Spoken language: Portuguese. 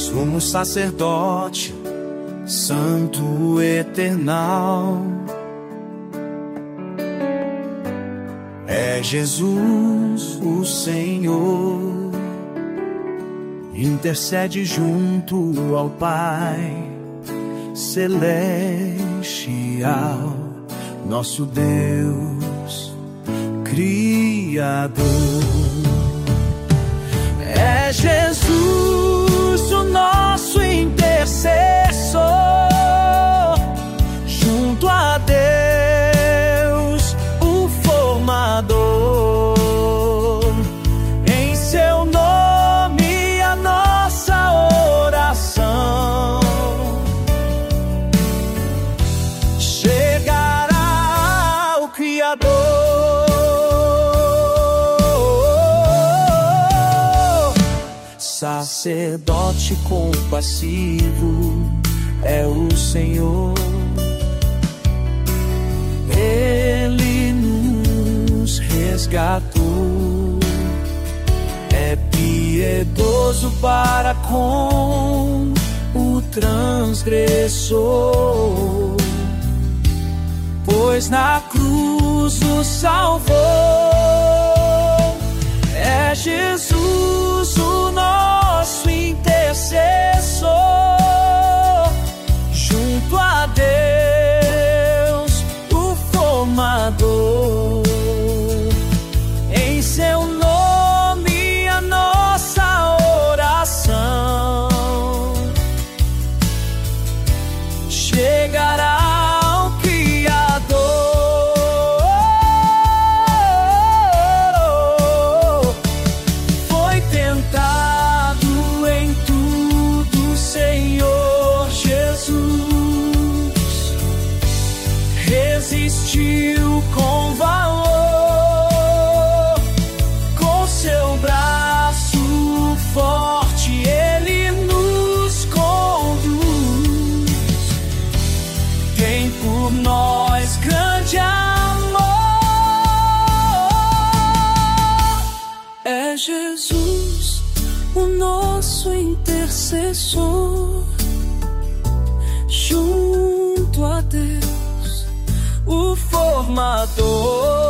sumo sacerdote, santo eternal. É Jesus o Senhor, intercede junto ao Pai celestial, nosso Deus Criador. É Jesus o nosso intercessor, junto a Deus o formador. Em seu nome a nossa oração chegará ao Criador. Sacerdote compassivo é o Senhor, Ele nos resgatou, é piedoso para com o transgressor, pois na cruz nos salvou. É Jesus o nosso intercessor, junto a Deus o formador. Em seu nome a nossa oração chegará ao Criador. Foi tentado em tudo, Senhor Jesus, resistiu com valor, com seu braço forte Ele nos conduz, tem por nós grande amor. É Jesus o nosso intercessor, junto a Deus o formador.